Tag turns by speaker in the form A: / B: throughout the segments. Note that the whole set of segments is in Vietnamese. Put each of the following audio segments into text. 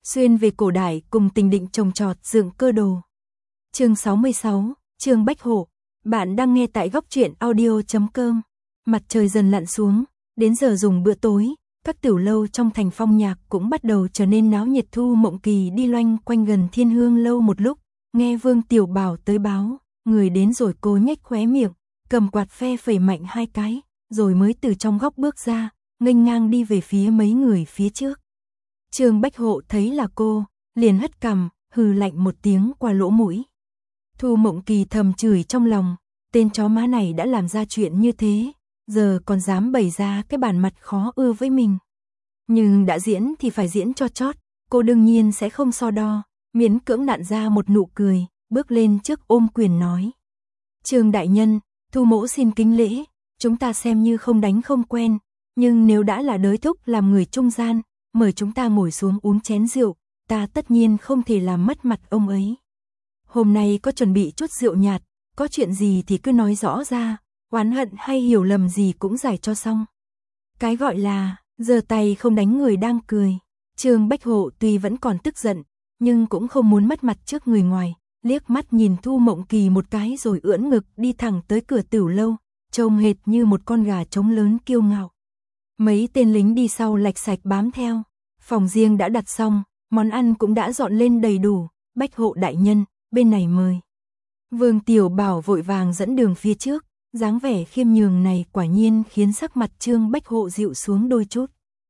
A: xuyên về cổ đại cùng Tình Định trồng trọt dựng cơ đồ. Chương 66, Trương Bách Hộ. Bạn đang nghe tại góc truyện audio.com. Mặt trời dần lặn xuống, đến giờ dùng bữa tối, các tiểu lâu trong thành Phong Nhạc cũng bắt đầu trở nên náo nhiệt. Thu Mộng Kỳ đi loanh quanh gần Thiên Hương lâu một lúc, nghe Vương Tiểu Bảo tới báo, người đến rồi cô nhếch khóe miệng, cầm quạt phe phẩy mạnh hai cái, rồi mới từ trong góc bước ra, nghênh ngang đi về phía mấy người phía trước. Trương Bách Hộ thấy là cô, liền hất cằm, hừ lạnh một tiếng qua lỗ mũi. Thu Mộng Kỳ thầm chửi trong lòng, tên chó má này đã làm ra chuyện như thế, giờ còn dám bày ra cái bản mặt khó ưa với mình. Nhưng đã diễn thì phải diễn cho chót, cô đương nhiên sẽ không so đo, miễn cưỡng nặn ra một nụ cười, bước lên trước ôm quyền nói. Trương đại nhân, Thu mỗ xin kính lễ, chúng ta xem như không đánh không quen, nhưng nếu đã là đới thúc làm người trung gian, mời chúng ta ngồi xuống uống chén rượu, ta tất nhiên không thể làm mất mặt ông ấy. Hôm nay có chuẩn bị chút rượu nhạt, có chuyện gì thì cứ nói rõ ra, oán hận hay hiểu lầm gì cũng giải cho xong. Cái gọi là, giơ tay không đánh người đang cười. Trương Bách Hộ tuy vẫn còn tức giận, nhưng cũng không muốn mất mặt trước người ngoài, liếc mắt nhìn Thu Mộng Kỳ một cái rồi ưỡn ngực đi thẳng tới cửa tiểu lâu, trông hệt như một con gà trống lớn kiêu ngạo. Mấy tên lính đi sau lạch sạch bám theo, phòng riêng đã đặt xong, món ăn cũng đã dọn lên đầy đủ. Bách Hộ đại nhân, bên này mời. Vương Tiểu Bảo vội vàng dẫn đường phía trước, dáng vẻ khiêm nhường này quả nhiên khiến sắc mặt Trương Bách Hộ dịu xuống đôi chút.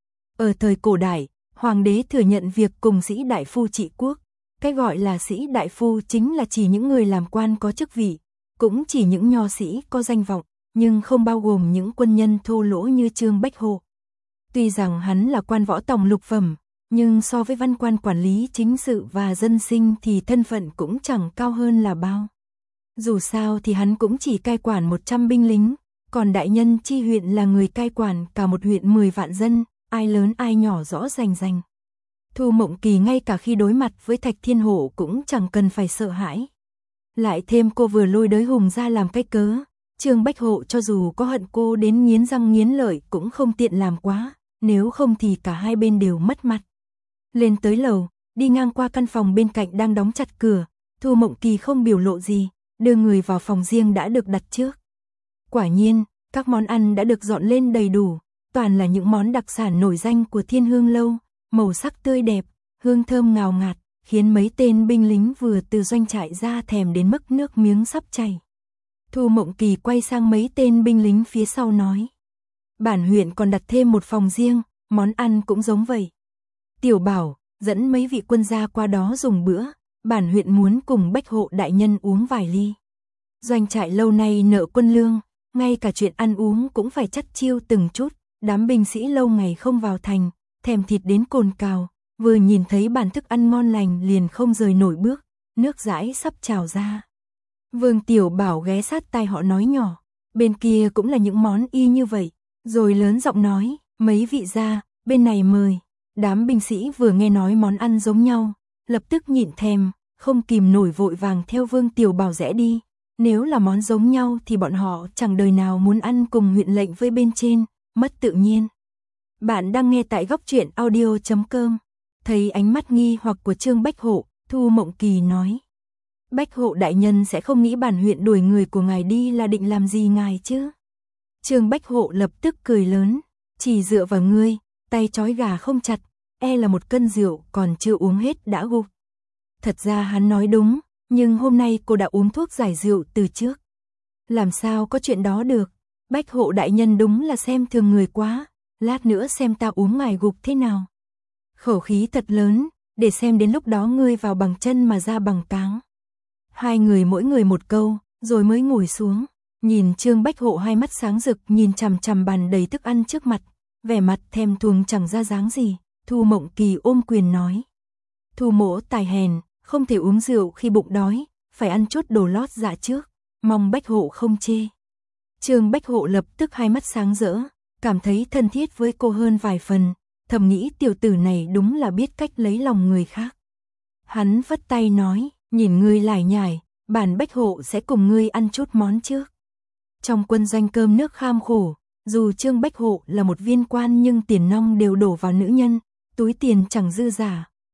A: Ở thời cổ đại, hoàng đế thừa nhận việc cùng sĩ đại phu trị quốc. Cái gọi là sĩ đại phu chính là chỉ những người làm quan có chức vị, cũng chỉ những nho sĩ có danh vọng, nhưng không bao gồm những quân nhân thô lỗ như Trương Bách Hộ. Tuy rằng hắn là quan võ tòng lục phẩm, nhưng so với văn quan quản lý chính sự và dân sinh thì thân phận cũng chẳng cao hơn là bao. Dù sao thì hắn cũng chỉ cai quản 100 binh lính, còn đại nhân chi huyện là người cai quản cả một huyện 10 vạn dân, ai lớn ai nhỏ rõ rành rành. Thu Mộng Kỳ ngay cả khi đối mặt với Thạch Thiên Hổ cũng chẳng cần phải sợ hãi. Lại thêm cô vừa lôi đới hùng ra làm cái cớ, Trương Bách Hộ cho dù có hận cô đến nghiến răng nghiến lợi cũng không tiện làm quá, nếu không thì cả hai bên đều mất mặt. Lên tới lầu, đi ngang qua căn phòng bên cạnh đang đóng chặt cửa, Thu Mộng Kỳ không biểu lộ gì, đưa người vào phòng riêng đã được đặt trước. Quả nhiên, các món ăn đã được dọn lên đầy đủ, toàn là những món đặc sản nổi danh của Thiên Hương lâu, màu sắc tươi đẹp, hương thơm ngào ngạt, khiến mấy tên binh lính vừa từ doanh trại ra thèm đến mức nước miếng sắp chảy. Thu Mộng Kỳ quay sang mấy tên binh lính phía sau nói. Bản huyện còn đặt thêm một phòng riêng, món ăn cũng giống vậy. Tiểu Bảo, dẫn mấy vị quân gia qua đó dùng bữa, bản huyện muốn cùng Bách Hộ đại nhân uống vài ly. Doanh trại lâu nay nợ quân lương, ngay cả chuyện ăn uống cũng phải chắt chiu từng chút, đám binh sĩ lâu ngày không vào thành, thèm thịt đến cồn cào, vừa nhìn thấy bàn thức ăn ngon lành liền không rời nổi bước, nước dãi sắp trào ra. Vương Tiểu Bảo ghé sát tai họ nói nhỏ, bên kia cũng là những món y như vậy, rồi lớn giọng nói, mấy vị gia, bên này mời. Đám binh sĩ vừa nghe nói món ăn giống nhau, lập tức nhịn thèm, không kìm nổi vội vàng theo Vương Tiểu Bảo rẽ đi. Nếu là món giống nhau thì bọn họ chẳng đời nào muốn ăn cùng huyện lệnh với bên trên, mất tự nhiên. Bạn đang nghe tại góc truyện audio.com. Thấy ánh mắt nghi hoặc của Trương Bách Hộ, Thu Mộng Kỳ nói. Bách Hộ đại nhân sẽ không nghĩ bản huyện đuổi người của ngài đi là định làm gì ngài chứ? Trương Bách Hộ lập tức cười lớn, chỉ dựa vào ngươi, tay trói gà không chặt, e là một cân rượu còn chưa uống hết đã gục. Thật ra hắn nói đúng, nhưng hôm nay cô đã uống thuốc giải rượu từ trước. Làm sao có chuyện đó được? Bách Hộ đại nhân đúng là xem thường người quá, lát nữa xem ta uống ngài gục thế nào. Khẩu khí thật lớn, để xem đến lúc đó ngươi vào bằng chân mà ra bằng cáng. Hai người mỗi người một câu, rồi mới ngồi xuống, nhìn Trương Bách Hộ hai mắt sáng rực nhìn chằm chằm bàn đầy thức ăn trước mặt, vẻ mặt thèm thuồng chẳng ra dáng gì. Thu Mộng Kỳ ôm quyền nói. Thu mỗ tài hèn, không thể uống rượu khi bụng đói, phải ăn chút đồ lót dạ trước, mong Bách Hộ không chê. Trương Bách Hộ lập tức hai mắt sáng rỡ, cảm thấy thân thiết với cô hơn vài phần, thầm nghĩ tiểu tử này đúng là biết cách lấy lòng người khác. Hắn vất tay nói, nhìn ngươi lải nhải, bản Bách Hộ sẽ cùng ngươi ăn chút món trước. Trong quân doanh cơm nước kham khổ, dù Trương Bách Hộ là một viên quan nhưng tiền nong đều đổ vào nữ nhân, túi tiền chẳng dư giả,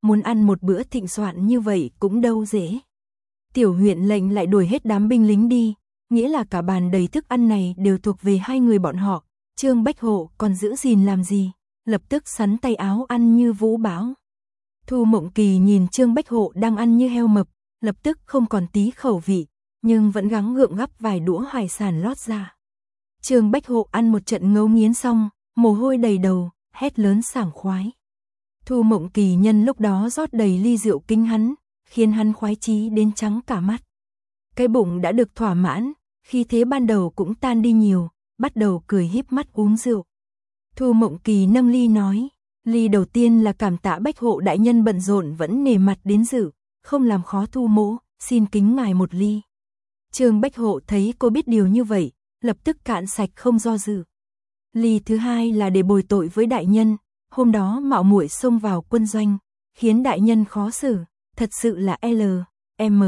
A: muốn ăn một bữa thịnh soạn như vậy cũng đâu dễ. Tiểu huyện lệnh lại đuổi hết đám binh lính đi, nghĩa là cả bàn đầy thức ăn này đều thuộc về hai người bọn họ, Trương Bách Hộ còn giữ gìn làm gì, lập tức sắn tay áo ăn như vũ bão. Thu Mộng Kỳ nhìn Trương Bách Hộ đang ăn như heo mập, lập tức không còn tí khẩu vị, nhưng vẫn gắng gượng gắp vài đũa hải sản lót ra. Trương Bách Hộ ăn một trận ngấu nghiến xong, mồ hôi đầy đầu, hét lớn sảng khoái. Thu Mộng Kỳ nhân lúc đó rót đầy ly rượu kính hắn, khiến hắn khoái chí đến trắng cả mắt. Cái bụng đã được thỏa mãn, khí thế ban đầu cũng tan đi nhiều, bắt đầu cười híp mắt uống rượu. Thu Mộng Kỳ nâng ly nói, ly đầu tiên là cảm tạ Bách Hộ đại nhân bận rộn vẫn nể mặt đến dự, không làm khó Thu mỗ, xin kính ngài một ly. Trương Bách Hộ thấy cô biết điều như vậy, lập tức cạn sạch không do dự. Ly thứ hai là để bồi tội với đại nhân, hôm đó mạo muội xông vào quân doanh, khiến đại nhân khó xử, thật sự là L.M.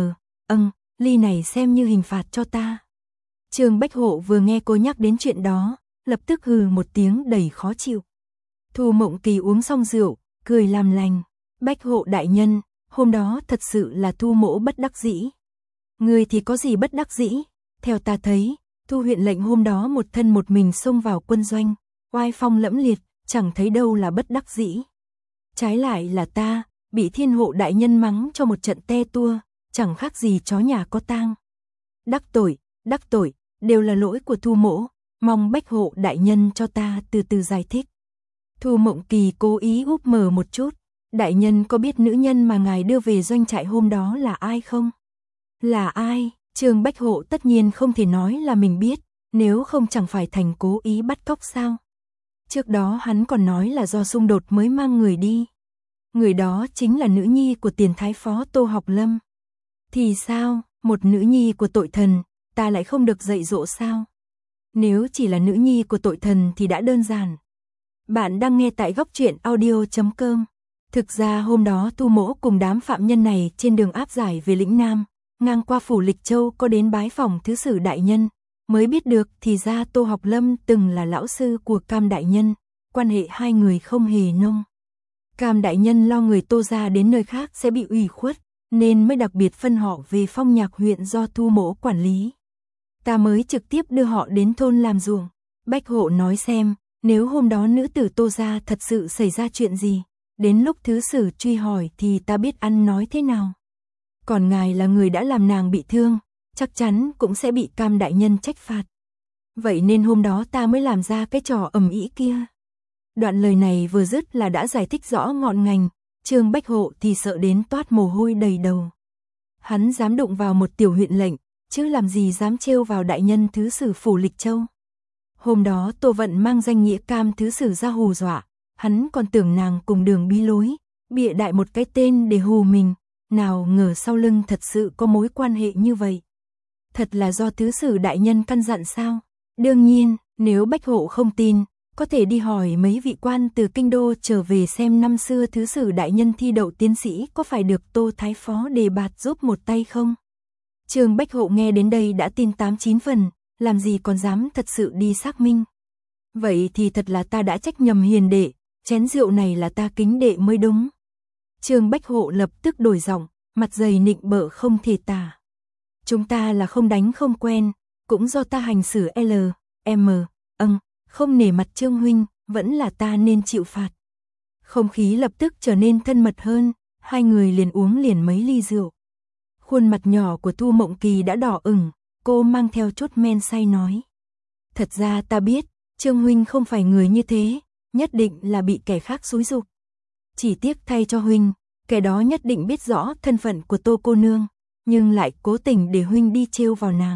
A: Ly này xem như hình phạt cho ta. Trương Bách Hộ vừa nghe cô nhắc đến chuyện đó, lập tức hừ một tiếng đầy khó chịu. Thu Mộng Kỳ uống xong rượu, cười làm lành. Bách Hộ đại nhân, hôm đó thật sự là Thu mỗ bất đắc dĩ. Người thì có gì bất đắc dĩ? Theo ta thấy, Thu huyện lệnh hôm đó một thân một mình xông vào quân doanh, oai phong lẫm liệt, chẳng thấy đâu là bất đắc dĩ. Trái lại là ta, bị Thiên Hộ đại nhân mắng cho một trận te tua, chẳng khác gì chó nhà có tang. Đắc tội, đều là lỗi của Thu mỗ, mong Bách Hộ đại nhân cho ta từ từ giải thích. Thu Mộng Kỳ cố ý úp mở một chút, đại nhân có biết nữ nhân mà ngài đưa về doanh trại hôm đó là ai không? Là ai? Trương Bách Hộ tất nhiên không thể nói là mình biết, nếu không chẳng phải thành cố ý bắt cóc sao? Trước đó hắn còn nói là do xung đột mới mang người đi. Người đó chính là nữ nhi của tiền thái phó Tô Học Lâm. Thì sao, một nữ nhi của tội thần, ta lại không được dạy dỗ sao? Nếu chỉ là nữ nhi của tội thần thì đã đơn giản. Bạn đang nghe tại góc truyện audio.com. Thực ra hôm đó Thu mỗ cùng đám phạm nhân này trên đường áp giải về lĩnh Nam, ngang qua phủ Lịch Châu có đến bái phòng thứ sử đại nhân, mới biết được thì ra Tô Học Lâm từng là lão sư của Cam đại nhân, quan hệ hai người không hề nông. Cam đại nhân lo người Tô gia đến nơi khác sẽ bị ủy khuất, nên mới đặc biệt phân họ về Phong Nhạc huyện do Thu mỗ quản lý. Ta mới trực tiếp đưa họ đến thôn làm ruộng. Bách Hộ nói xem, nếu hôm đó nữ tử Tô gia thật sự xảy ra chuyện gì, đến lúc thứ sử truy hỏi thì ta biết ăn nói thế nào. Còn ngài là người đã làm nàng bị thương, chắc chắn cũng sẽ bị Cam đại nhân trách phạt. Vậy nên hôm đó ta mới làm ra cái trò ầm ĩ kia. Đoạn lời này vừa dứt là đã giải thích rõ ngọn ngành, Trương Bách Hộ thì sợ đến toát mồ hôi đầy đầu. Hắn dám đụng vào một tiểu huyện lệnh, chứ làm gì dám trêu vào đại nhân thứ sử phủ Lịch Châu. Hôm đó Tô Vận mang danh nghĩa Cam thứ sử ra hù dọa, hắn còn tưởng nàng cùng đường bí lối, bịa đại một cái tên để hù mình, nào ngờ sau lưng thật sự có mối quan hệ như vậy. Thật là do thứ sử đại nhân căn dặn sao? Đương nhiên, nếu Bách Hộ không tin, có thể đi hỏi mấy vị quan từ kinh đô trở về xem năm xưa thứ sử đại nhân thi đậu tiến sĩ có phải được Tô Thái Phó đề bạt giúp một tay không? Trương Bách Hộ nghe đến đây đã tin 8-9 phần, làm gì còn dám thật sự đi xác minh. Vậy thì thật là ta đã trách nhầm hiền đệ, chén rượu này là ta kính đệ mới đúng. Trương Bách Hộ lập tức đổi giọng, mặt dày nịnh bợ không thể tả. Chúng ta là không đánh không quen, cũng do ta hành xử L.M. Không nể mặt Trương huynh, vẫn là ta nên chịu phạt. Không khí lập tức trở nên thân mật hơn, hai người liền uống liền mấy ly rượu. Khuôn mặt nhỏ của Thu Mộng Kỳ đã đỏ ửng, cô mang theo chút men say nói. Thật ra ta biết, Trương huynh không phải người như thế, nhất định là bị kẻ khác xúi giục. Chỉ tiếc thay cho huynh, kẻ đó nhất định biết rõ thân phận của Tô cô nương, nhưng lại cố tình để huynh đi trêu vào nàng.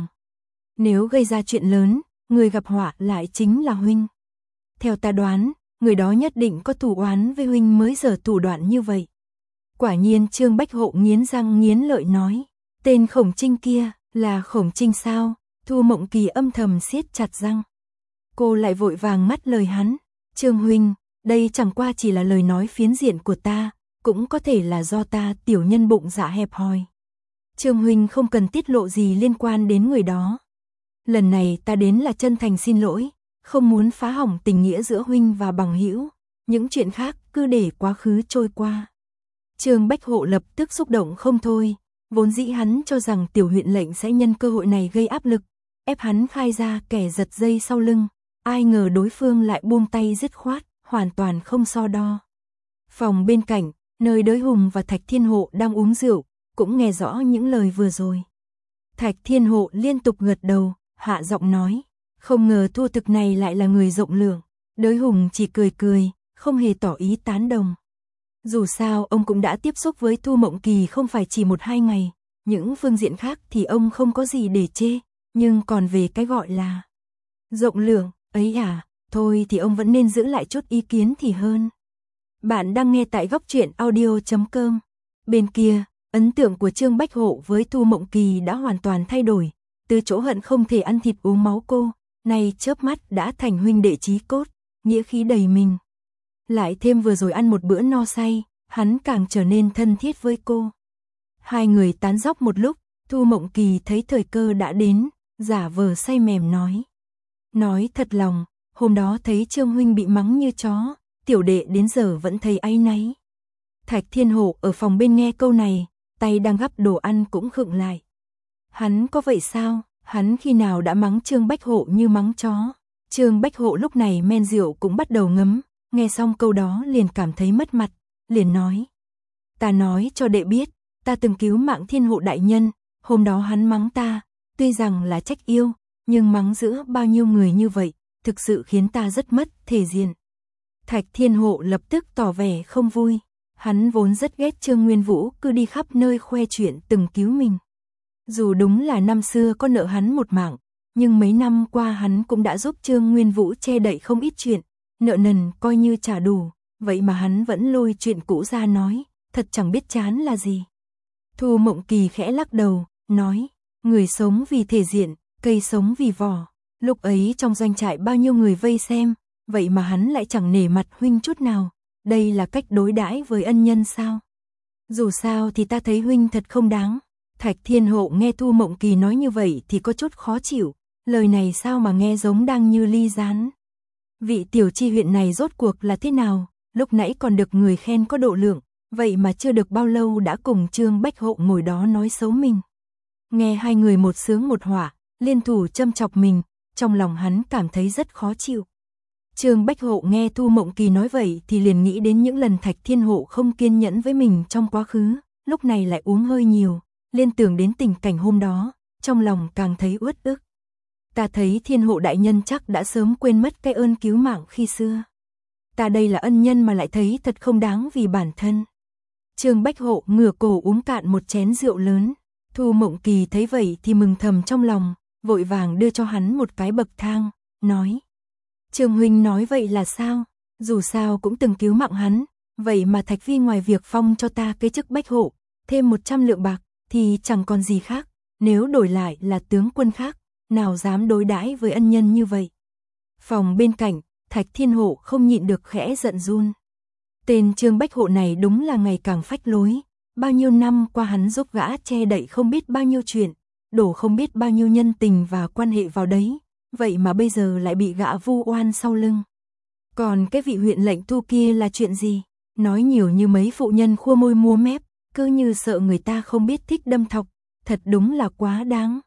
A: Nếu gây ra chuyện lớn, người gặp họa lại chính là huynh. Theo ta đoán, người đó nhất định có thù oán với huynh mới giở thủ đoạn như vậy. Quả nhiên Trương Bách Hộ nghiến răng nghiến lợi nói, tên Khổng Trinh kia, là Khổng Trinh sao? Thu Mộng Kỳ âm thầm siết chặt răng. Cô lại vội vàng ngắt lời hắn, Trương huynh, đây chẳng qua chỉ là lời nói phiến diện của ta, cũng có thể là do ta tiểu nhân bụng dạ hẹp hòi. Trương huynh không cần tiết lộ gì liên quan đến người đó. Lần này ta đến là chân thành xin lỗi, không muốn phá hỏng tình nghĩa giữa huynh và bằng hữu, những chuyện khác cứ để quá khứ trôi qua. Trương Bách Hộ lập tức xúc động không thôi, vốn dĩ hắn cho rằng tiểu huyện lệnh sẽ nhân cơ hội này gây áp lực, ép hắn khai ra kẻ giật dây sau lưng, ai ngờ đối phương lại buông tay dứt khoát, hoàn toàn không so đo. Phòng bên cạnh, nơi Đới Hùng và Thạch Thiên Hộ đang uống rượu, cũng nghe rõ những lời vừa rồi. Thạch Thiên Hộ liên tục gật đầu, hạ giọng nói, không ngờ Thu Thực này lại là người rộng lượng. Đới Hùng chỉ cười cười, không hề tỏ ý tán đồng. Dù sao ông cũng đã tiếp xúc với Thu Mộng Kỳ không phải chỉ 1-2 ngày, những phương diện khác thì ông không có gì để chê, nhưng còn về cái gọi là rộng lượng, ấy à, thôi thì ông vẫn nên giữ lại chút ý kiến thì hơn. Bạn đang nghe tại góc truyện audio.com. Bên kia, ấn tượng của Trương Bách Hộ với Thu Mộng Kỳ đã hoàn toàn thay đổi, từ chỗ hận không thể ăn thịt uống máu cô, nay chớp mắt đã thành huynh đệ chí cốt, nghĩa khí đầy mình. Lại thêm vừa rồi ăn một bữa no say, hắn càng trở nên thân thiết với cô. Hai người tán dóc một lúc, Thu Mộng Kỳ thấy thời cơ đã đến, giả vờ say mềm nói. Nói thật lòng, hôm đó thấy Trương huynh bị mắng như chó, tiểu đệ đến giờ vẫn thấy áy náy. Thạch Thiên Hộ ở phòng bên nghe câu này, tay đang gắp đồ ăn cũng khựng lại. Hắn có vậy sao? Hắn khi nào đã mắng Trương Bách Hộ như mắng chó? Trương Bách Hộ lúc này men rượu cũng bắt đầu ngấm, nghe xong câu đó liền cảm thấy mất mặt, liền nói. Ta nói cho đệ biết, ta từng cứu mạng Thiên Hộ đại nhân, hôm đó hắn mắng ta, tuy rằng là trách yêu, nhưng mắng giữa bao nhiêu người như vậy, thực sự khiến ta rất mất thể diện. Thạch Thiên Hộ lập tức tỏ vẻ không vui, hắn vốn rất ghét Trương Nguyên Vũ cứ đi khắp nơi khoe chuyện từng cứu mình. Dù đúng là năm xưa có nợ hắn một mạng, nhưng mấy năm qua hắn cũng đã giúp Trương Nguyên Vũ che đậy không ít chuyện, nợ nần coi như trả đủ, vậy mà hắn vẫn lôi chuyện cũ ra nói, thật chẳng biết chán là gì. Thu Mộng Kỳ khẽ lắc đầu, nói, người sống vì thể diện, cây sống vì vỏ, lúc ấy trong doanh trại bao nhiêu người vây xem, vậy mà hắn lại chẳng nể mặt huynh chút nào, đây là cách đối đãi với ân nhân sao? Dù sao thì ta thấy huynh thật không đáng. Thạch Thiên Hộ nghe Thu Mộng Kỳ nói như vậy thì có chút khó chịu, lời này sao mà nghe giống đang như ly gián. Vị tiểu chi huyện này rốt cuộc là thế nào, lúc nãy còn được người khen có độ lượng, vậy mà chưa được bao lâu đã cùng Trương Bách Hộ ngồi đó nói xấu mình. Nghe hai người một sướng một họa, liên thủ châm chọc mình, trong lòng hắn cảm thấy rất khó chịu. Trương Bách Hộ nghe Thu Mộng Kỳ nói vậy thì liền nghĩ đến những lần Thạch Thiên Hộ không kiên nhẫn với mình trong quá khứ, lúc này lại uống hơi nhiều, liên tưởng đến tình cảnh hôm đó, trong lòng càng thấy uất ức. Ta thấy Thiên Hộ đại nhân chắc đã sớm quên mất cái ơn cứu mạng khi xưa. Ta đây là ân nhân mà lại thấy thật không đáng vì bản thân. Trương Bách Hộ ngửa cổ uống cạn một chén rượu lớn, Thu Mộng Kỳ thấy vậy thì mừng thầm trong lòng, vội vàng đưa cho hắn một cái bậc thang, nói. Trương huynh nói vậy là sao? Dù sao cũng từng cứu mạng hắn, vậy mà Thạch Vi ngoài việc phong cho ta cái chức Bách Hộ, thêm 100 lượng bạc, thì chẳng còn gì khác, nếu đổi lại là tướng quân khác, nào dám đối đãi với ân nhân như vậy. Phòng bên cạnh, Thạch Thiên Hộ không nhịn được khẽ giận run. Tên Trương Bách Hộ này đúng là ngày càng phách lối, bao nhiêu năm qua hắn giúp gã che đậy không biết bao nhiêu chuyện, đổ không biết bao nhiêu nhân tình và quan hệ vào đấy, vậy mà bây giờ lại bị gã vu oan sau lưng. Còn cái vị huyện lệnh Thu kia là chuyện gì? Nói nhiều như mấy phụ nhân khua môi múa mép, cứ như sợ người ta không biết thích đâm thọc, thật đúng là quá đáng.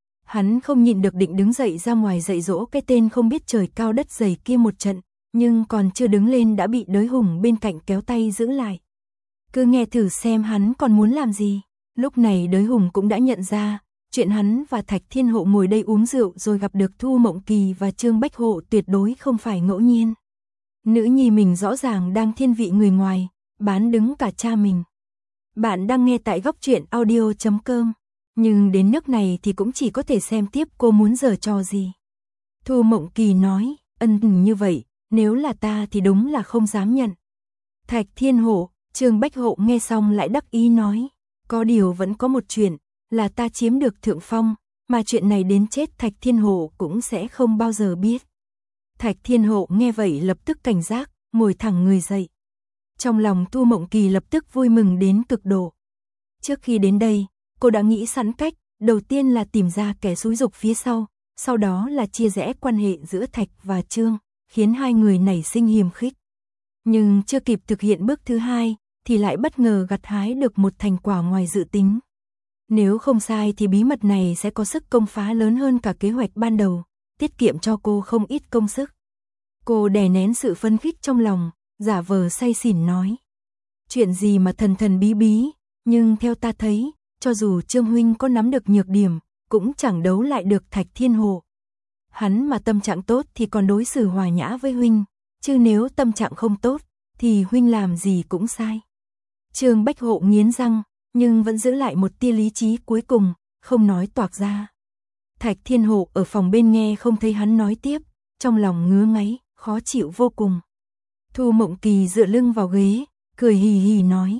A: Hắn không nhịn được định đứng dậy ra ngoài dạy dỗ cái tên không biết trời cao đất dày kia một trận, nhưng còn chưa đứng lên đã bị Đới Hùng bên cạnh kéo tay giữ lại. Cứ nghe thử xem hắn còn muốn làm gì. Lúc này Đới Hùng cũng đã nhận ra, chuyện hắn và Thạch Thiên Hộ ngồi đây uống rượu rồi gặp được Thu Mộng Kỳ và Trương Bách Hộ tuyệt đối không phải ngẫu nhiên. Nữ nhi mình rõ ràng đang thiên vị người ngoài, bán đứng cả cha mình. Bạn đang nghe tại góc truyện audio.com, nhưng đến nước này thì cũng chỉ có thể xem tiếp cô muốn giở trò gì. Thu Mộng Kỳ nói, như vậy, nếu là ta thì đúng là không dám nhận. Thạch Thiên Hộ, Trương Bách Hộ nghe xong lại đắc ý nói, có điều vẫn có một chuyện, là ta chiếm được thượng phong, mà chuyện này đến chết Thạch Thiên Hộ cũng sẽ không bao giờ biết. Thạch Thiên Hộ nghe vậy lập tức cảnh giác, ngồi thẳng người dậy. Trong lòng Thu Mộng Kỳ lập tức vui mừng đến cực độ. Trước khi đến đây, cô đã nghĩ sẵn cách, đầu tiên là tìm ra kẻ xúi giục phía sau đó là chia rẽ quan hệ giữa Thạch và Trương, khiến hai người nảy sinh hiềm khích. Nhưng chưa kịp thực hiện bước thứ hai, thì lại bất ngờ gặt hái được một thành quả ngoài dự tính. Nếu không sai thì bí mật này sẽ có sức công phá lớn hơn cả kế hoạch ban đầu, tiết kiệm cho cô không ít công sức. Cô đè nén sự phấn khích trong lòng, giả vờ say xỉn nói. Chuyện gì mà thần thần bí bí, nhưng theo ta thấy, cho dù Trương huynh có nắm được nhược điểm, cũng chẳng đấu lại được Thạch Thiên Hộ. Hắn mà tâm trạng tốt thì còn đối xử hòa nhã với huynh, chứ nếu tâm trạng không tốt, thì huynh làm gì cũng sai. Trương Bách Hộ nghiến răng, nhưng vẫn giữ lại một tia lý trí cuối cùng, không nói toạc ra. Thạch Thiên Hộ ở phòng bên nghe không thấy hắn nói tiếp, trong lòng ngứa ngáy, khó chịu vô cùng. Thu Mộng Kỳ dựa lưng vào ghế, cười hì hì nói.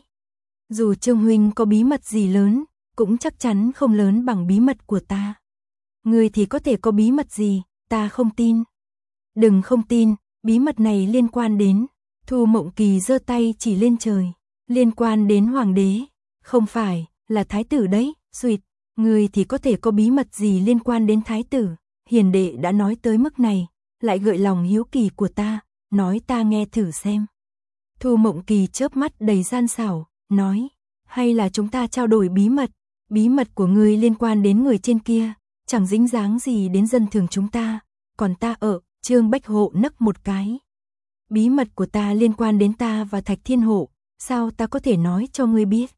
A: Dù Trương huynh có bí mật gì lớn, cũng chắc chắn không lớn bằng bí mật của ta. Ngươi thì có thể có bí mật gì, ta không tin. Đừng không tin, bí mật này liên quan đến. Thu Mộng Kỳ giơ tay chỉ lên trời. Liên quan đến hoàng đế. Không phải, là thái tử đấy, Duyệt. Ngươi thì có thể có bí mật gì liên quan đến thái tử. Hiền đệ đã nói tới mức này, lại gợi lòng hiếu kỳ của ta, nói ta nghe thử xem. Thu Mộng Kỳ chớp mắt đầy gian xảo, nói. Hay là chúng ta trao đổi bí mật của ngươi liên quan đến người trên kia, chẳng dính dáng gì đến dân thường chúng ta, còn ta Trương Bách Hộ nấc một cái. Bí mật của ta liên quan đến ta và Thạch Thiên Hộ, sao ta có thể nói cho ngươi biết?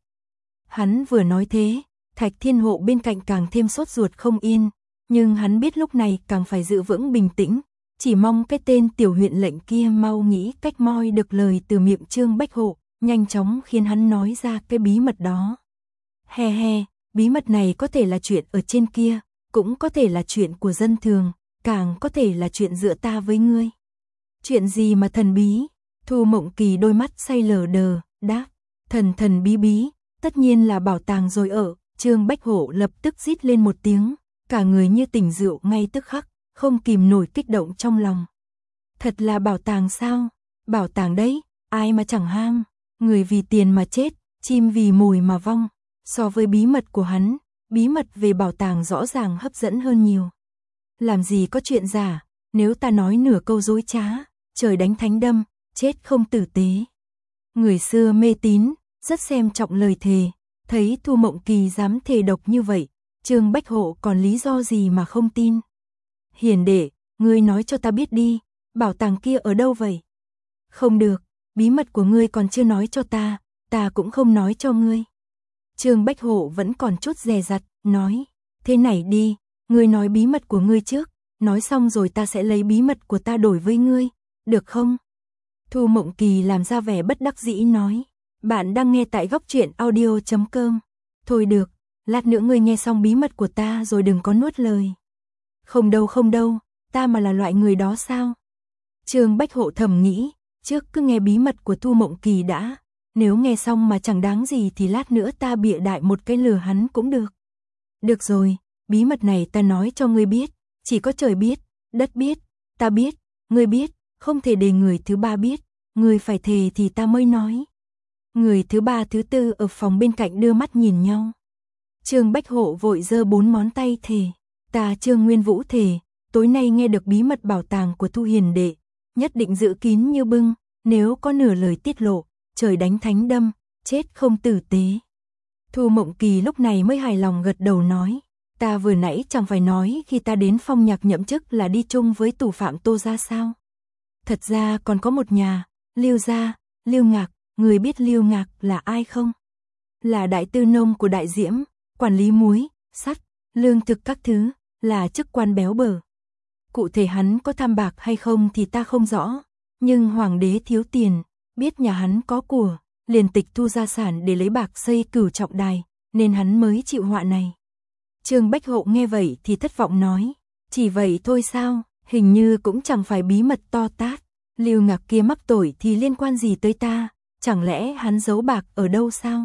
A: Hắn vừa nói thế, Thạch Thiên Hộ bên cạnh càng thêm sốt ruột không yên, nhưng hắn biết lúc này càng phải giữ vững bình tĩnh, chỉ mong cái tên tiểu huyện lệnh kia mau nghĩ cách moi được lời từ miệng Trương Bách Hộ, nhanh chóng khiến hắn nói ra cái bí mật đó. He he, bí mật này có thể là chuyện ở trên kia, cũng có thể là chuyện của dân thường, càng có thể là chuyện giữa ta với ngươi. Chuyện gì mà thần bí? Thu Mộng Kỳ đôi mắt say lờ đờ, đáp, thần bí bí, tất nhiên là bảo tàng rồi Trương Bách Hộ lập tức rít lên một tiếng, cả người như tỉnh rượu ngay tức khắc, không kìm nổi kích động trong lòng. Thật là bảo tàng sao? Bảo tàng đấy, ai mà chẳng ham, người vì tiền mà chết, chim vì mồi mà vong. So với bí mật của hắn, bí mật về bảo tàng rõ ràng hấp dẫn hơn nhiều. Làm gì có chuyện giả, nếu ta nói nửa câu dối trá, trời đánh thánh đâm, chết không tử tế. Người xưa mê tín, rất xem trọng lời thề, thấy Thu Mộng Kỳ dám thề độc như vậy, Trương Bách Hộ còn lý do gì mà không tin. Hiền đệ, ngươi nói cho ta biết đi, bảo tàng kia ở đâu vậy? Không được, bí mật của ngươi còn chưa nói cho ta cũng không nói cho ngươi. Trương Bách Hộ vẫn còn chút dè dặt, nói, thế này đi, ngươi nói bí mật của ngươi trước, nói xong rồi ta sẽ lấy bí mật của ta đổi với ngươi, được không? Thu Mộng Kỳ làm ra vẻ bất đắc dĩ nói, bạn đang nghe tại Góc Truyện Audio.com. Thôi được, lát nữa ngươi nghe xong bí mật của ta rồi đừng có nuốt lời. Không đâu, ta mà là loại người đó sao? Trương Bách Hộ thầm nghĩ, trước cứ nghe bí mật của Thu Mộng Kỳ đã. Nếu nghe xong mà chẳng đáng gì thì lát nữa ta bịa đại một cái lừa hắn cũng được. Được rồi, bí mật này ta nói cho ngươi biết, chỉ có trời biết, đất biết, ta biết, ngươi biết, không thể để người thứ ba biết, ngươi phải thề thì ta mới nói. Người thứ ba thứ tư ở phòng bên cạnh đưa mắt nhìn nhau. Trương Bách Hộ vội giơ 4 ngón tay thề, ta Trương Nguyên Vũ thề, tối nay nghe được bí mật bảo tàng của Thu hiền đệ, nhất định giữ kín như bưng, nếu có nửa lời tiết lộ, trời đánh thánh đâm, chết không tử tế. Thu Mộng Kỳ lúc này mới hài lòng gật đầu nói, ta vừa nãy chẳng phải nói khi ta đến Phong Nhạc nhậm chức là đi chung với tù phạm Tô gia sao? Thật ra còn có một nhà, Lưu gia, Lưu Ngạc, người biết Lưu Ngạc là ai không? Là đại tư nông của Đại Diễm, quản lý muối, sắt, lương thực các thứ, là chức quan béo bở. Cụ thể hắn có tham bạc hay không thì ta không rõ, nhưng hoàng đế thiếu tiền, biết nhà hắn có của, liền tịch thu gia sản để lấy bạc xây Cửu Trọng Đài, nên hắn mới chịu họa này. Trương Bách Hộ nghe vậy thì thất vọng nói, chỉ vậy thôi sao, hình như cũng chẳng phải bí mật to tát, Lưu Ngạc kia mắc tội thì liên quan gì tới ta, chẳng lẽ hắn giấu bạc ở đâu sao?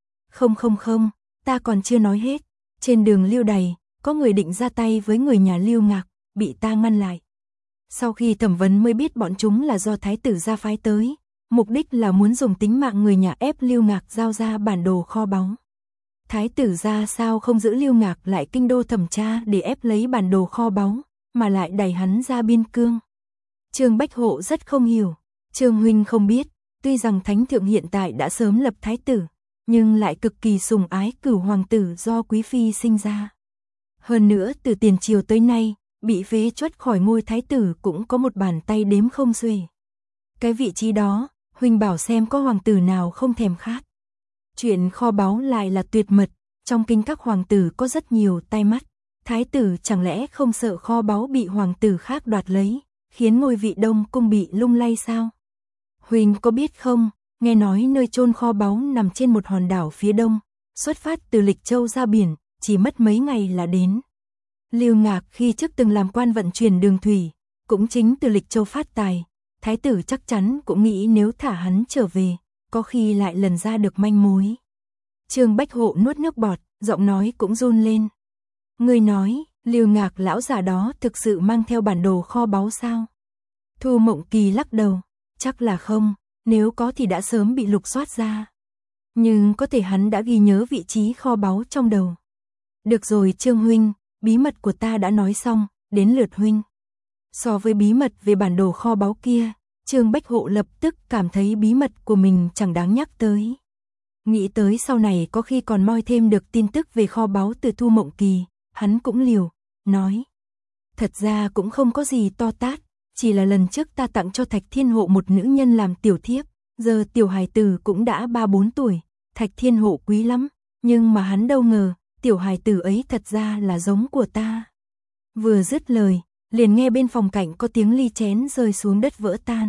A: Không, ta còn chưa nói hết, trên đường Lưu Đày, có người định ra tay với người nhà Lưu Ngạc, bị ta ngăn lại. Sau khi thẩm vấn mới biết bọn chúng là do thái tử gia phái tới, mục đích là muốn dùng tính mạng người nhà ép Lưu Ngạc giao ra bản đồ kho báu. Thái tử gia sao không giữ Lưu Ngạc lại kinh đô thẩm tra để ép lấy bản đồ kho báu, mà lại đẩy hắn ra biên cương. Trương Bách Hộ rất không hiểu, Trương huynh không biết, Tuy rằng thánh thượng hiện tại đã sớm lập thái tử, nhưng lại cực kỳ sủng ái Cửu hoàng tử do quý phi sinh ra. Hơn nữa từ tiền triều tới nay, bị phế truất khỏi ngôi thái tử cũng có một bàn tay đếm không xuể. Cái vị trí đó, huynh bảo xem có hoàng tử nào không thèm khát. Chuyện kho báu lại là tuyệt mật, trong kinh các hoàng tử có rất nhiều tai mắt. Thái tử chẳng lẽ không sợ kho báu bị hoàng tử khác đoạt lấy, khiến ngôi vị Đông cung bị lung lay sao? Huynh có biết không, nghe nói nơi chôn kho báu nằm trên một hòn đảo phía đông, xuất phát từ Lịch Châu ra biển, chỉ mất mấy ngày là đến. Lưu Ngạc khi trước từng làm quan vận chuyển đường thủy, cũng chính từ Lịch Châu phát tài, thái tử chắc chắn cũng nghĩ nếu thả hắn trở về, có khi lại lần ra được manh mối. Trương Bách Hộ nuốt nước bọt, giọng nói cũng run lên. Người nói, Lưu Ngạc lão già đó thực sự mang theo bản đồ kho báu sao? Thu Mộng Kỳ lắc đầu, chắc là không, nếu có thì đã sớm bị lục soát ra. Nhưng có thể hắn đã ghi nhớ vị trí kho báu trong đầu. Được rồi Trương huynh, bí mật của ta đã nói xong, đến lượt huynh. So với bí mật về bản đồ kho báu kia, Trương Bách Hộ lập tức cảm thấy bí mật của mình chẳng đáng nhắc tới. Nghĩ tới sau này có khi còn moi thêm được tin tức về kho báu từ Thu Mộng Kỳ, hắn cũng liều, nói. Thật ra cũng không có gì to tát, chỉ là lần trước ta tặng cho Thạch Thiên Hộ một nữ nhân làm tiểu thiếp, giờ tiểu hài tử cũng đã 3-4 tuổi, Thạch Thiên Hộ quý lắm, nhưng mà hắn đâu ngờ, tiểu hài tử ấy thật ra là giống của ta. Vừa dứt lời, liền nghe bên phòng cảnh có tiếng ly chén rơi xuống đất vỡ tan.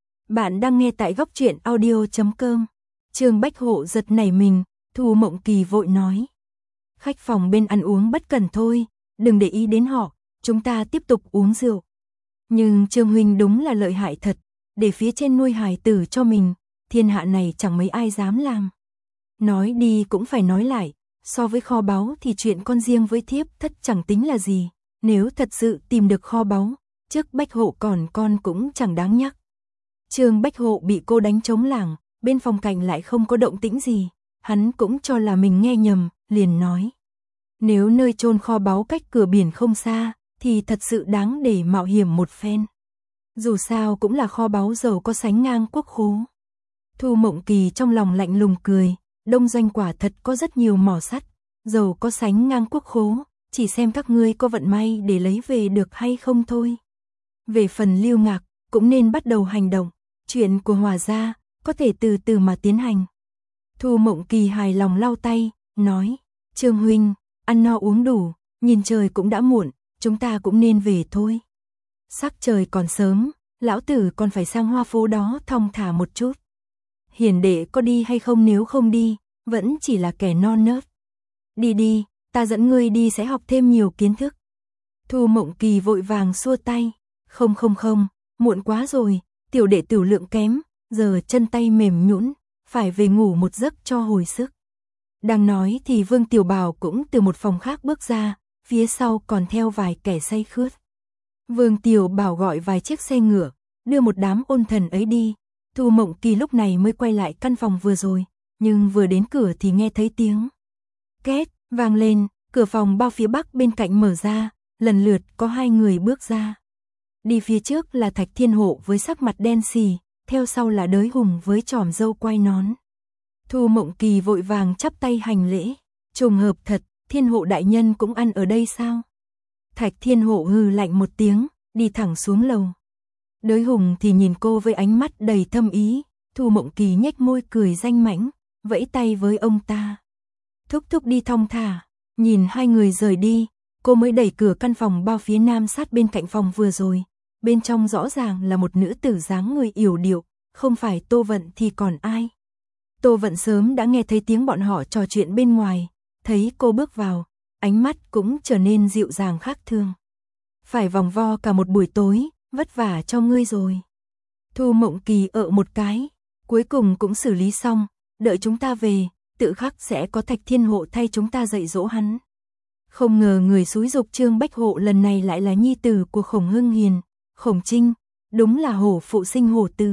A: Bạn đang nghe tại góc truyện audio.com. Trương Bách Hộ giật nảy mình, Thu Mộng Kỳ vội nói. Khách phòng bên ăn uống bất cẩn thôi, đừng để ý đến họ, chúng ta tiếp tục uống rượu. Nhưng Trương huynh đúng là lợi hại thật, để phía trên nuôi hài tử cho mình, thiên hạ này chẳng mấy ai dám làm. Nói đi cũng phải nói lại, so với kho báu thì chuyện con riêng với thiếp thất chẳng tính là gì, nếu thật sự tìm được kho báu, trước Bách Hộ còn con cũng chẳng đáng nhắc. Trương Bách Hộ bị cô đánh trống lảng, bên phòng cảnh lại không có động tĩnh gì, hắn cũng cho là mình nghe nhầm, liền nói. Nếu nơi chôn kho báu cách cửa biển không xa, thì thật sự đáng để mạo hiểm một phen. Dù sao cũng là kho báu giàu có sánh ngang quốc khố. Thu Mộng Kỳ trong lòng lạnh lùng cười, Đông Doanh quả thật có rất nhiều mỏ sắt, giàu có sánh ngang quốc khố, chỉ xem các ngươi có vận may để lấy về được hay không thôi. Về phần Lưu Ngạc, cũng nên bắt đầu hành động, chuyện của Hòa gia, có thể từ từ mà tiến hành. Thu Mộng Kỳ hài lòng lau tay, nói, Trương huynh, ăn no uống đủ, nhìn trời cũng đã muộn, chúng ta cũng nên về thôi. Sắc trời còn sớm, lão tử còn phải sang Hoa phố đó thong thả một chút. Hiền đệ có đi hay không, nếu không đi, vẫn chỉ là kẻ non nớt. Đi đi, ta dẫn ngươi đi sẽ học thêm nhiều kiến thức. Thu Mộng Kỳ vội vàng xua tay, không, muộn quá rồi, tiểu đệ tiểu lượng kém, giờ chân tay mềm nhũn, phải về ngủ một giấc cho hồi sức. Đang nói thì Vương Tiểu Bảo cũng từ một phòng khác bước ra, phía sau còn theo vài kẻ say khướt. Vương Tiểu Bảo gọi vài chiếc xe ngựa, đưa một đám ôn thần ấy đi. Thu Mộng Kỳ lúc này mới quay lại căn phòng vừa rồi, nhưng vừa đến cửa thì nghe thấy tiếng két vang lên, cửa phòng bao phía bắc bên cạnh mở ra, lần lượt có hai người bước ra. Đi phía trước là Thạch Thiên Hộ với sắc mặt đen xì, theo sau là Đới Hùng với tròm râu quai nón. Thu Mộng Kỳ vội vàng chắp tay hành lễ, trùng hợp thật, Thiên Hộ đại nhân cũng ăn ở đây sao? Thạch Thiên Hộ hừ lạnh một tiếng, đi thẳng xuống lầu. Đới Hùng thì nhìn cô với ánh mắt đầy thâm ý, Thu Mộng Kỳ nhếch môi cười danh mãnh, vẫy tay với ông ta. Thúc thúc đi thong thả, nhìn hai người rời đi, cô mới đẩy cửa căn phòng bao phía nam sát bên cạnh phòng vừa rồi. Bên trong rõ ràng là một nữ tử dáng người yểu điệu, không phải Tô Vận thì còn ai. Tô Vận sớm đã nghe thấy tiếng bọn họ trò chuyện bên ngoài, thấy cô bước vào, ánh mắt cũng trở nên dịu dàng khác thường. Phải vòng vo cả một buổi tối, vất vả cho ngươi rồi. Thu Mộng Kỳ ợ một cái, cuối cùng cũng xử lý xong, đợi chúng ta về, tự khắc sẽ có Thạch Thiên Hộ thay chúng ta dạy dỗ hắn. Không ngờ người xúi dục Trương Bách Hộ lần này lại là nhi tử của Khổng Hưng Hiền, Khổng Trinh, đúng là hổ phụ sinh hổ tử.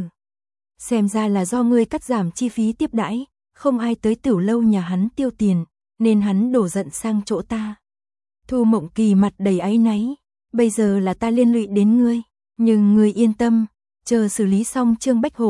A: Xem ra là do ngươi cắt giảm chi phí tiếp đãi, không ai tới tiểu lâu nhà hắn tiêu tiền, nên hắn đổ giận sang chỗ ta. Thu Mộng Kỳ mặt đầy áy náy, bây giờ là ta liên lụy đến ngươi, nhưng ngươi yên tâm, chờ xử lý xong Trương Bách Hộ,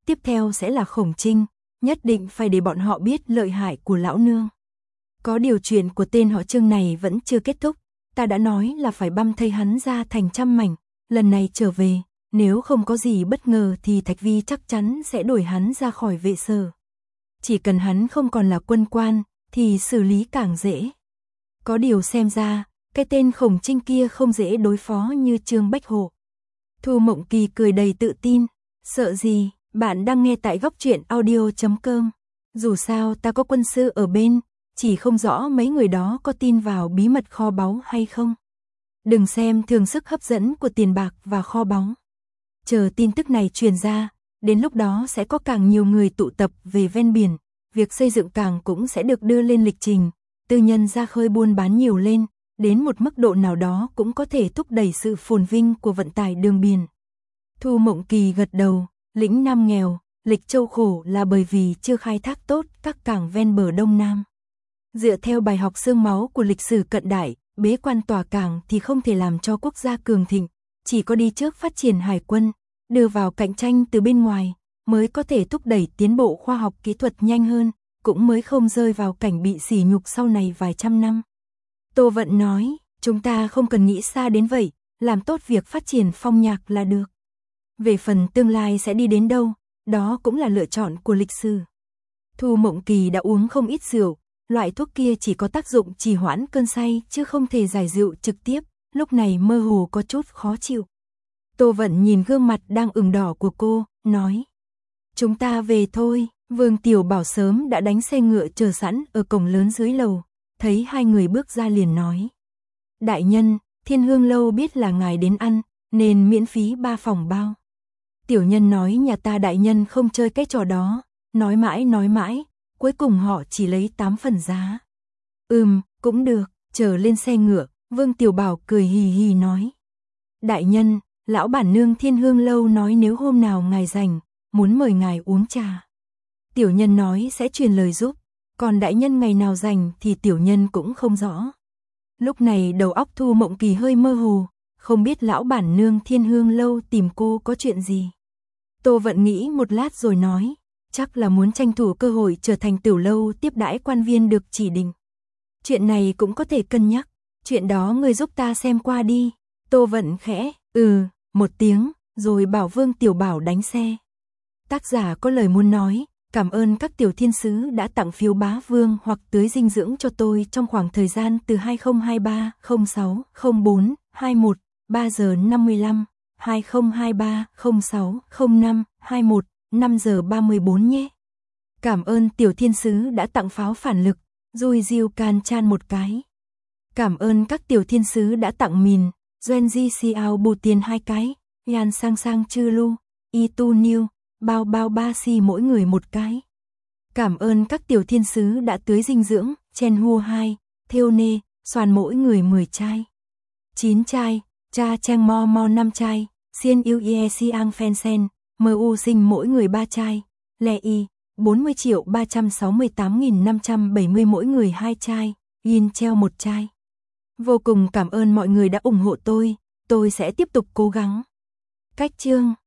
A: tiếp theo sẽ là Khổng Trinh, nhất định phải để bọn họ biết lợi hại của lão nương. Có điều chuyện của tên họ Trương này vẫn chưa kết thúc, ta đã nói là phải băm thây hắn ra thành trăm mảnh, lần này trở về, nếu không có gì bất ngờ thì Thạch Vi chắc chắn sẽ đuổi hắn ra khỏi vệ sở. Chỉ cần hắn không còn là quân quan, thì xử lý càng dễ. Có điều xem ra, cái tên Khổng Trinh kia không dễ đối phó như Trương Bách Hộ. Thu Mộng Kỳ cười đầy tự tin, sợ gì, bạn đang nghe tại góc truyện audio.com. Dù sao ta có quân sư ở bên, chỉ không rõ mấy người đó có tin vào bí mật kho báu hay không. Đừng xem thường sức hấp dẫn của tiền bạc và kho báu. Chờ tin tức này truyền ra, đến lúc đó sẽ có càng nhiều người tụ tập về ven biển, việc xây dựng cảng cũng sẽ được đưa lên lịch trình, tư nhân ra khơi buôn bán nhiều lên, đến một mức độ nào đó cũng có thể thúc đẩy sự phồn vinh của vận tải đường biển. Thu Mộng Kỳ gật đầu, lĩnh Nam nghèo, Lịch Châu khổ là bởi vì chưa khai thác tốt các cảng ven bờ Đông Nam. Dựa theo bài học xương máu của lịch sử cận đại, bế quan tỏa cảng thì không thể làm cho quốc gia cường thịnh, chỉ có đi trước phát triển hải quân, đưa vào cạnh tranh từ bên ngoài, mới có thể thúc đẩy tiến bộ khoa học kỹ thuật nhanh hơn, cũng mới không rơi vào cảnh bị sỉ nhục sau này vài trăm năm. Tô Vận nói, chúng ta không cần nghĩ xa đến vậy, làm tốt việc phát triển phong nhạc là được. Về phần tương lai sẽ đi đến đâu, đó cũng là lựa chọn của lịch sử. Thu Mộng Kỳ đã uống không ít rượu, loại thuốc kia chỉ có tác dụng trì hoãn cơn say chứ không thể giải rượu trực tiếp, lúc này mơ hồ có chút khó chịu. Tô Vận nhìn gương mặt đang ửng đỏ của cô, nói. Chúng ta về thôi, Vương Tiểu Bảo sớm đã đánh xe ngựa chờ sẵn ở cổng lớn dưới lầu, thấy hai người bước ra liền nói. Đại nhân, Thiên Hương Lâu biết là ngài đến ăn, nên miễn phí 3 phòng bao. Tiểu nhân nói nhà ta đại nhân không chơi cái trò đó, nói mãi, cuối cùng họ chỉ lấy 8 phần giá. Cũng được, chờ lên xe ngựa, Vương Tiểu Bảo cười hì hì nói. Đại nhân, lão bản nương Thiên Hương Lâu nói nếu hôm nào ngài rảnh, muốn mời ngài uống trà. Tiểu nhân nói sẽ truyền lời giúp, còn đại nhân ngày nào rảnh thì tiểu nhân cũng không rõ. Lúc này đầu óc Thu Mộng Kỳ hơi mơ hồ, không biết lão bản nương Thiên Hương Lâu tìm cô có chuyện gì. Tô Vận nghĩ một lát rồi nói, chắc là muốn tranh thủ cơ hội trở thành tiểu lâu tiếp đãi quan viên được chỉ định. Chuyện này cũng có thể cân nhắc, chuyện đó người giúp ta xem qua đi. Tô Vận khẽ, một tiếng, rồi bảo Vương Tiểu Bảo đánh xe. Tác giả có lời muốn nói, cảm ơn các tiểu thiên sứ đã tặng phiếu bá vương hoặc tưới dinh dưỡng cho tôi trong khoảng thời gian từ 2023 06 04 21 3 giờ 55, 2023 06 05 21 5 giờ 34 nhé. Cảm ơn tiểu thiên sứ đã tặng pháo phản lực, Dui Diêu Can Chan một cái. Cảm ơn các tiểu thiên sứ đã tặng mìn, Duenji Xiao Bù Tiền 2 cái, Yan Sang Sang Chư Lu, Itu Niu, Bao Bao Ba Si mỗi người một cái. Cảm ơn các tiểu thiên sứ đã tưới dinh dưỡng, Chen Hu 2, Theo Nê, Soàn mỗi người 10 chai. 9 chai, Cha Cheng Mo Mo 5 chai, Xiên Yêu Ye Siang Phen Sen, Mu Sinh mỗi người 3 chai, Lê Y, 40.368.570 mỗi người 2 chai, Yin Treo 1 chai. Vô cùng cảm ơn mọi người đã ủng hộ tôi sẽ tiếp tục cố gắng. Cách chương